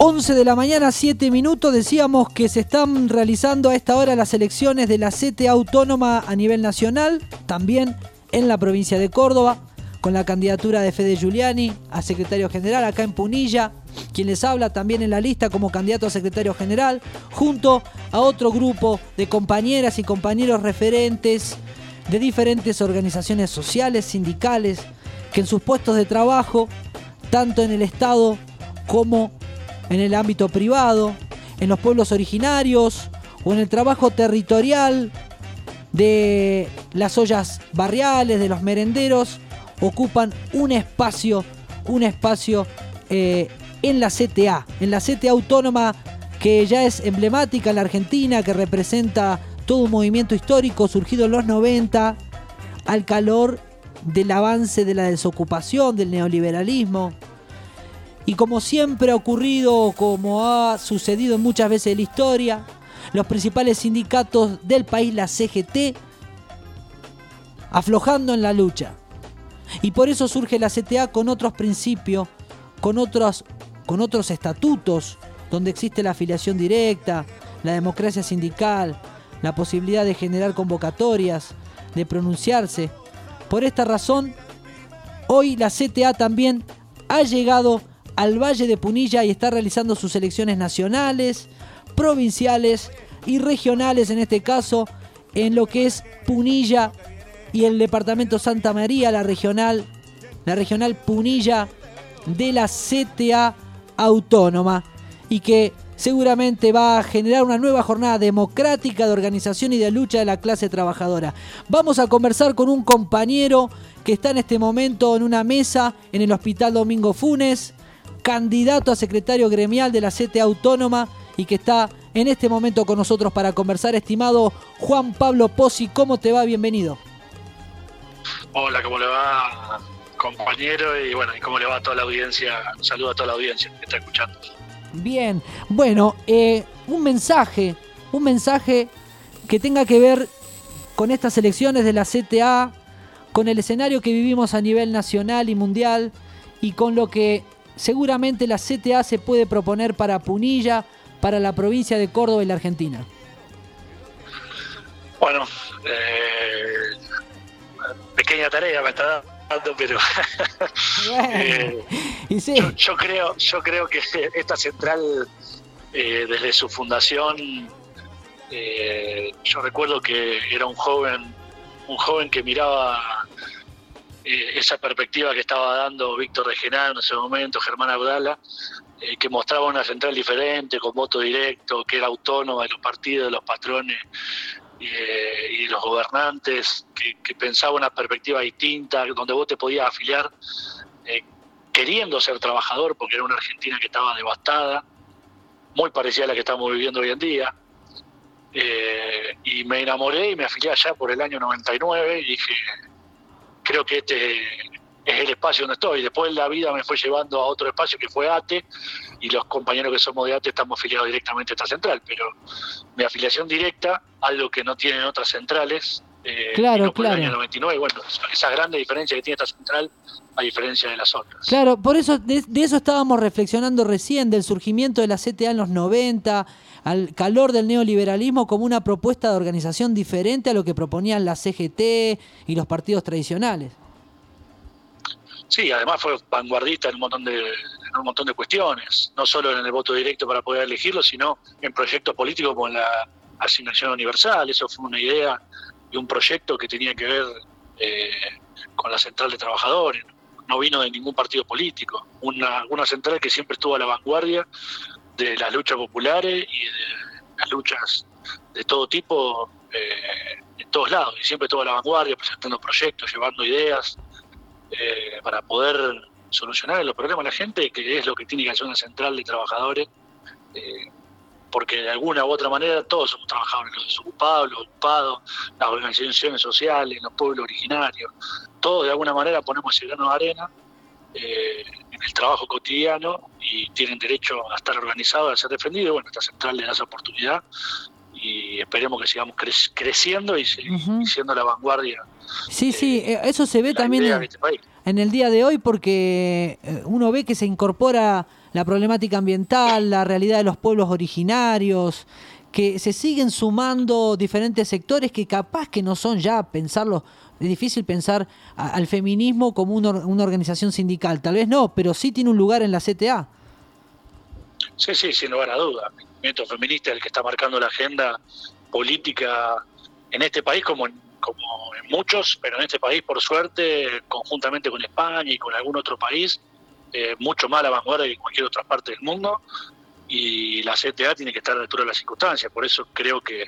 11 de la mañana, 7 minutos. Decíamos que se están realizando a esta hora las elecciones de la CTA Autónoma a nivel nacional, también en la provincia de Córdoba, con la candidatura de Fede Giuliani a secretario general acá en Punilla, quien les habla también en la lista como candidato a secretario general, junto a otro grupo de compañeras y compañeros referentes de diferentes organizaciones sociales, sindicales, que en sus puestos de trabajo, tanto en el Estado como en el ámbito privado, en los pueblos originarios o en el trabajo territorial de las ollas barriales, de los merenderos, ocupan un espacio en la CTA Autónoma, que ya es emblemática en la Argentina, que representa todo un movimiento histórico surgido en los 90 al calor del avance de la desocupación, del neoliberalismo. Y como siempre ha ocurrido, como ha sucedido muchas veces en la historia, los principales sindicatos del país, la CGT, aflojando en la lucha. Y por eso surge la CTA con otros principios, con otros estatutos, donde existe la afiliación directa, la democracia sindical, la posibilidad de generar convocatorias, de pronunciarse. Por esta razón, hoy la CTA también ha llegado al Valle de Punilla y está realizando sus elecciones nacionales, provinciales y regionales, en este caso, en lo que es Punilla y el departamento Santa María, la regional Punilla de la CTA Autónoma, y que seguramente va a generar una nueva jornada democrática de organización y de lucha de la clase trabajadora. Vamos a conversar con un compañero que está en este momento en una mesa en el Hospital Domingo Funes, candidato a secretario gremial de la CTA Autónoma, y que está en este momento con nosotros para conversar. Estimado Juan Pablo Pozzi, ¿cómo te va? Bienvenido. Hola, ¿cómo le va, compañero? Y bueno, ¿y cómo le va a toda la audiencia? Un saludo a toda la audiencia que está escuchando. Bien, bueno, un mensaje que tenga que ver con estas elecciones de la CTA, con el escenario que vivimos a nivel nacional y mundial, y con lo que seguramente la CTA se puede proponer para Punilla, para la provincia de Córdoba y la Argentina. Bueno, pequeña tarea me está dando, pero bueno, y sí. yo creo que esta central, desde su fundación, yo recuerdo que era un joven que miraba esa perspectiva que estaba dando Víctor Regenado en ese momento, Germán Abdala, que mostraba una central diferente, con voto directo, que era autónoma de los partidos, de los patrones y de los gobernantes, que pensaba una perspectiva distinta, donde vos te podías afiliar queriendo ser trabajador, porque era una Argentina que estaba devastada, muy parecida a la que estamos viviendo hoy en día. Y me enamoré y me afilié allá por el año 99 y dije, creo que este es el espacio donde estoy. Después la vida me fue llevando a otro espacio que fue ATE, y los compañeros que somos de ATE estamos afiliados directamente a esta central, pero mi afiliación directa, algo que no tienen otras centrales, claro. El año 99, bueno, esa grande diferencia que tiene esta central a diferencia de las otras. Claro, por eso de eso estábamos reflexionando recién, del surgimiento de la CTA en los 90, al calor del neoliberalismo como una propuesta de organización diferente a lo que proponían la CGT y los partidos tradicionales. Sí, además fue vanguardista en un montón de cuestiones, no solo en el voto directo para poder elegirlo, sino en proyectos políticos como la asignación universal. Eso fue una idea y un proyecto que tenía que ver con la central de trabajadores. No vino de ningún partido político. Una central que siempre estuvo a la vanguardia de las luchas populares y de las luchas de todo tipo en todos lados. Y siempre estuvo a la vanguardia, presentando proyectos, llevando ideas para poder solucionar los problemas de la gente, que es lo que tiene que hacer una central de trabajadores, porque de alguna u otra manera todos somos trabajadores, los desocupados, los ocupados, las organizaciones sociales, los pueblos originarios, todos de alguna manera ponemos ese grano de arena en el trabajo cotidiano y tienen derecho a estar organizados, a ser defendidos. Bueno, esta central le da esa oportunidad y esperemos que sigamos creciendo y siendo la vanguardia. Sí, eso se ve también en el día de hoy, porque uno ve que se incorpora la problemática ambiental, la realidad de los pueblos originarios, que se siguen sumando diferentes sectores que capaz que no son ya pensarlo, es difícil pensar al feminismo como una organización sindical, tal vez no, pero sí tiene un lugar en la CTA. Sí, sin lugar a dudas. El movimiento feminista es el que está marcando la agenda política en este país como en muchos, pero en este país, por suerte, conjuntamente con España y con algún otro país, mucho más a la vanguardia que en cualquier otra parte del mundo, y la CTA tiene que estar a la altura de las circunstancias. Por eso creo que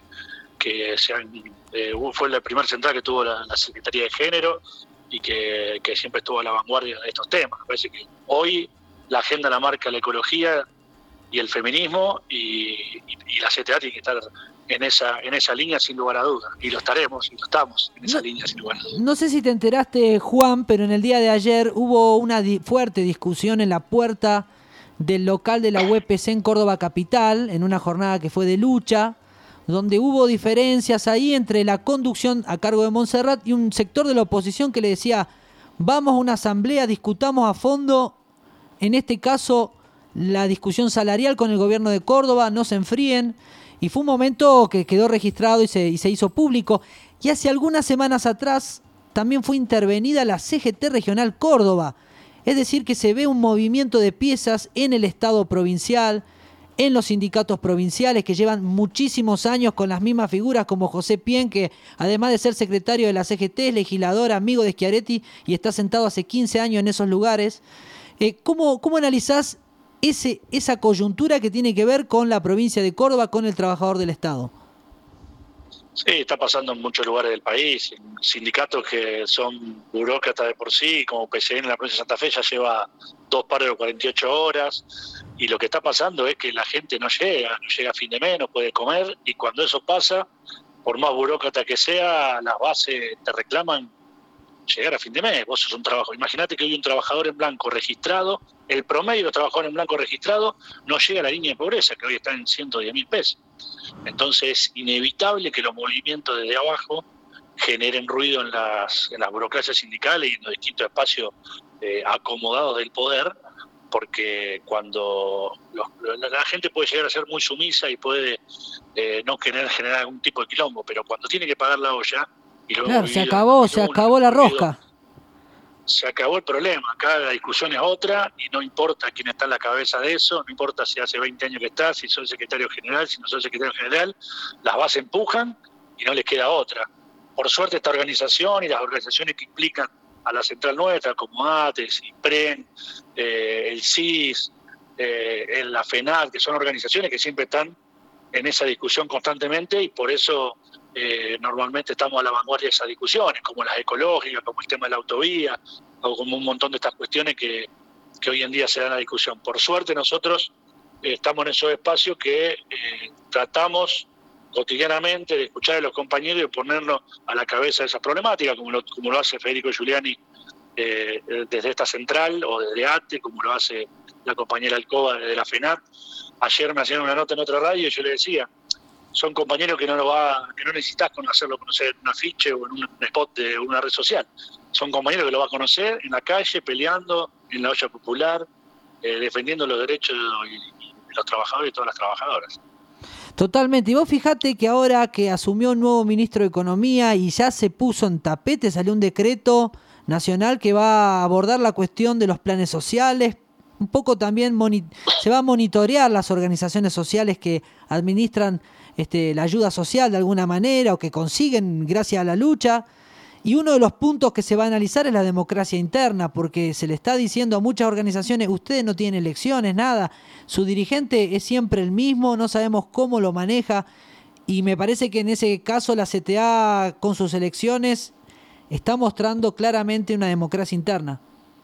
fue la primera central que tuvo la Secretaría de Género y que siempre estuvo a la vanguardia de estos temas. Me parece que hoy la agenda la marca la ecología y el feminismo, y la CTA tiene que estar en esa línea sin lugar a dudas, y lo estaremos, y lo estamos en esa línea sin lugar a dudas. No sé si te enteraste, Juan, pero en el día de ayer hubo una fuerte discusión en la puerta del local de la UPC en Córdoba Capital, en una jornada que fue de lucha, donde hubo diferencias ahí entre la conducción a cargo de Montserrat y un sector de la oposición que le decía: vamos a una asamblea, discutamos a fondo, en este caso la discusión salarial con el gobierno de Córdoba, no se enfríen. Y fue un momento que quedó registrado y se hizo público. Y hace algunas semanas atrás también fue intervenida la CGT Regional Córdoba. Es decir, que se ve un movimiento de piezas en el Estado provincial, en los sindicatos provinciales que llevan muchísimos años con las mismas figuras, como José Pien, que además de ser secretario de la CGT es legislador, amigo de Schiaretti y está sentado hace 15 años en esos lugares. ¿Cómo analizás esa coyuntura que tiene que ver con la provincia de Córdoba, con el trabajador del Estado? Sí, está pasando en muchos lugares del país, en sindicatos que son burócratas de por sí, como PCN en la provincia de Santa Fe ya lleva 2 paros de 48 horas, y lo que está pasando es que la gente no llega a fin de mes, no puede comer, y cuando eso pasa, por más burócrata que sea, las bases te reclaman llegar a fin de mes. Vos sos un trabajo. Imagínate que hoy un trabajador en blanco registrado, el promedio de trabajador en blanco registrado no llega a la línea de pobreza, que hoy está en 110.000 pesos. Entonces es inevitable que los movimientos desde abajo generen ruido en las burocracias sindicales y en los distintos espacios acomodados del poder, porque cuando la gente puede llegar a ser muy sumisa y puede no querer generar algún tipo de quilombo, pero cuando tiene que pagar la olla, claro, se acabó la rosca. Se acabó el problema. Acá la discusión es otra y no importa quién está en la cabeza de eso, no importa si hace 20 años que está, si soy secretario general, si no soy secretario general, las bases empujan y no les queda otra. Por suerte esta organización y las organizaciones que implican a la central nuestra, como ATES, IPREN, el CIS, la FENAD, que son organizaciones que siempre están en esa discusión constantemente, y por eso normalmente estamos a la vanguardia de esas discusiones, como las ecológicas, como el tema de la autovía, o como un montón de estas cuestiones que hoy en día se dan a la discusión. Por suerte nosotros estamos en esos espacios que tratamos cotidianamente de escuchar a los compañeros y de ponernos a la cabeza de esas problemáticas, como lo hace Federico Giuliani desde esta central, o desde ATE, como lo hace la compañera Alcoba desde la FENAT. Ayer me hacían una nota en otra radio y yo le decía: son compañeros que no necesitas hacerlo conocer en un afiche o en un spot de una red social. Son compañeros que lo va a conocer en la calle, peleando en la olla popular, defendiendo los derechos de los trabajadores y todas las trabajadoras. Totalmente. Y vos fijate que ahora que asumió un nuevo ministro de Economía y ya se puso en tapete, salió un decreto nacional que va a abordar la cuestión de los planes sociales. Un poco también se va a monitorear las organizaciones sociales que administran la ayuda social de alguna manera o que consiguen gracias a la lucha. Y uno de los puntos que se va a analizar es la democracia interna, porque se le está diciendo a muchas organizaciones: ustedes no tienen elecciones, nada, su dirigente es siempre el mismo, no sabemos cómo lo maneja. Y me parece que en ese caso la CTA con sus elecciones está mostrando claramente una democracia interna.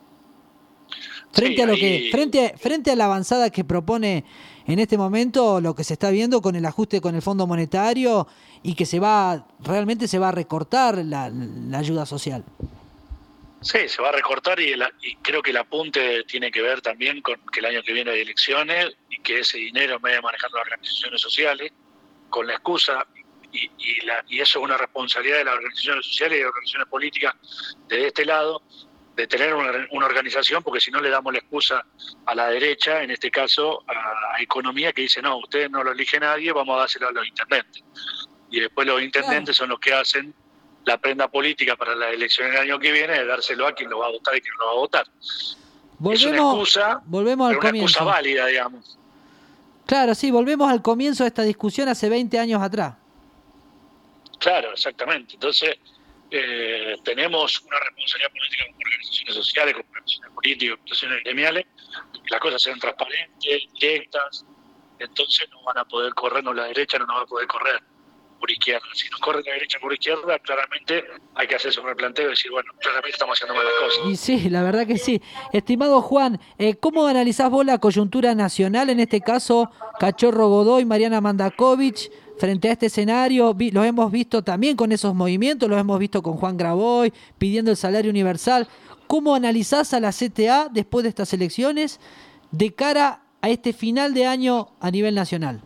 Frente a la avanzada que propone en este momento, lo que se está viendo con el ajuste con el Fondo Monetario, y que realmente se va a recortar la ayuda social. Sí, se va a recortar, y creo que el apunte tiene que ver también con que el año que viene hay elecciones y que ese dinero, en vez de manejar las organizaciones sociales, con la excusa, y eso es una responsabilidad de las organizaciones sociales y de las organizaciones políticas desde este lado, de tener una organización, porque si no le damos la excusa a la derecha, en este caso a Economía, que dice, no, ustedes no lo elige nadie, vamos a dárselo a los intendentes. Y después los intendentes son los que hacen la prenda política para las elecciones del año que viene, de dárselo a quien lo va a votar y quien no lo va a votar. Es una excusa, volvemos al pero una comienzo. excusa válida, digamos. Claro, sí, volvemos al comienzo de esta discusión hace 20 años atrás. Claro, exactamente. Entonces, tenemos una responsabilidad política con organizaciones sociales, con organizaciones políticas, organizaciones gremiales, que las cosas sean transparentes, directas. Entonces no van a poder corrernos la derecha, no nos va a poder correr por izquierda. Si nos corre la derecha por izquierda, claramente hay que hacerse un replanteo y decir, bueno, claramente estamos haciendo malas cosas. Y sí, la verdad que sí. Estimado Juan, ¿cómo analizás vos la coyuntura nacional, en este caso Cachorro Godoy, Mariana Mandakovich, frente a este escenario? Los hemos visto también con esos movimientos, los hemos visto con Juan Graboy pidiendo el salario universal. ¿Cómo analizás a la CTA después de estas elecciones de cara a este final de año a nivel nacional?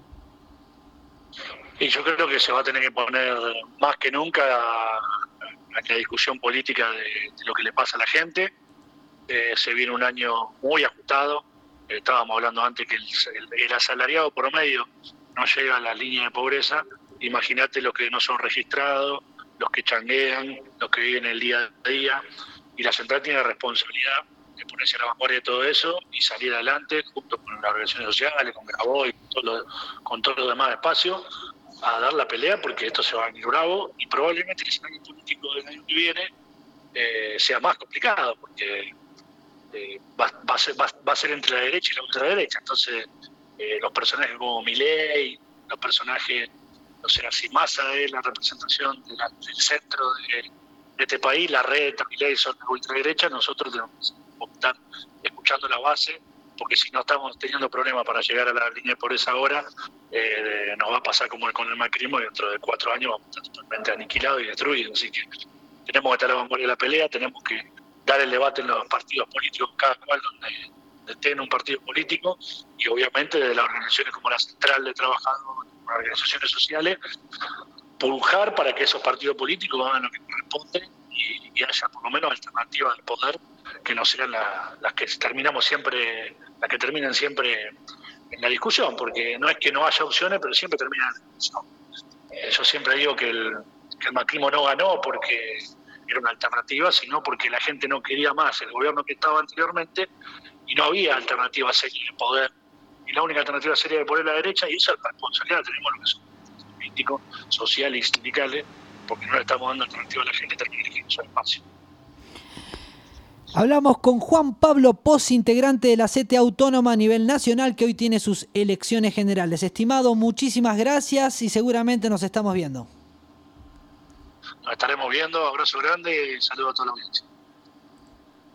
Y yo creo que se va a tener que poner más que nunca a la discusión política de lo que le pasa a la gente. Se viene un año muy ajustado. Estábamos hablando antes que el asalariado promedio no llega a la línea de pobreza. Imagínate los que no son registrados, los que changuean, los que viven el día a día. Y la central tiene la responsabilidad de ponerse a la vanguardia de todo eso y salir adelante junto con las organizaciones sociales, con Graboy, con todo lo demás espacio, a dar la pelea, porque esto se va a venir bravo y probablemente el escenario político del año que viene sea más complicado, porque va a ser entre la derecha y la ultraderecha. Entonces, los personajes como Milei, los personajes, no sé, así Massa es la representación del centro de este país, la red de Milei son la ultraderecha, nosotros tenemos que estar escuchando la base, porque si no estamos teniendo problemas para llegar a la línea de pobreza ahora, nos va a pasar como con el macrismo y dentro de 4 años vamos a estar totalmente aniquilados y destruidos. Así que tenemos que estar a la vanguardia de la pelea, tenemos que dar el debate en los partidos políticos, cada cual donde tenga un partido político, y obviamente de las organizaciones como la Central de Trabajadores, las organizaciones sociales, pujar para que esos partidos políticos hagan lo que corresponde y haya por lo menos alternativas de poder que no sean las que terminan siempre en la discusión, porque no es que no haya opciones, pero siempre terminan en la discusión. Yo siempre digo que el macrismo no ganó porque era una alternativa, sino porque la gente no quería más el gobierno que estaba anteriormente y no había alternativa seria de poder. Y la única alternativa seria de poder es la derecha, y esa responsabilidad tenemos los que son políticos, sociales y sindicales, porque no le estamos dando alternativa a la gente, termina eligiendo su espacio. Hablamos con Juan Pablo Pozzi, integrante de la CTA Autónoma a nivel nacional, que hoy tiene sus elecciones generales. Estimado, muchísimas gracias y seguramente nos estamos viendo. Nos estaremos viendo, abrazo grande y saludo a toda la audiencia.